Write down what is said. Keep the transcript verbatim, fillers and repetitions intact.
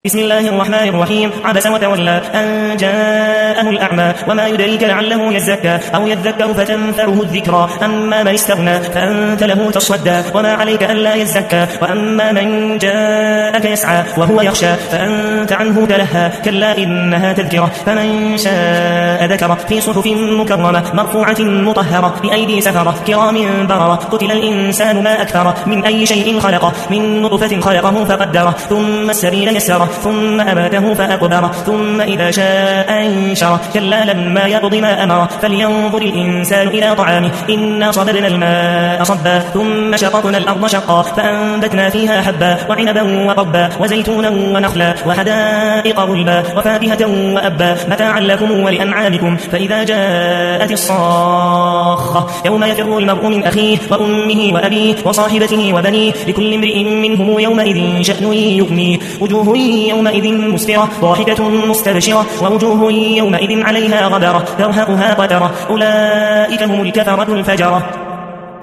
بسم الله الرحمن الرحيم. عبس وتولى أن جاءه الأعمى وما يدريك لعله يزكى أو يذكر فتنفعه الذكرى. أما من استغنى فأنت له تصدى وما عليك ألا يزكى. وأما من جاءك يسعى وهو يخشى فأنت عنه تلهى. كلا إنها تذكرة فمن شاء ذكر في صحف مكرمة مرفوعة مطهرة بأيدي سفرة كرام بررة. قتل الإنسان ما أكثر من أي شيء خلقه من نطفة خلقه فقدره ثم السبيل يسره ثم أماته فأقبره ثم إذا شاء أنشره. كلا لما يقض ما أمره فلينظر الإنسان إلى طعامه إنا صببنا الماء صبا ثم شققنا الأرض شقا فأنبتنا فيها حبا وعنبا وقبا وزيتونا ونخلا وحدائق غلبا وفاكهة وأبا متاعا لكم ولأنعامكم. فإذا جاءت الصاخة يوم يفر المرء من أخيه وأمه وأبيه وصاحبته وبنيه لكل امرئ منهم يومئذ شأن يغنيه. وجوه يومئذ مسفرة ضاحكة مستبشرة ووجوه يومئذ عليها غبرة ترهقها قترة. أولئك هم الكفرة الفجرة.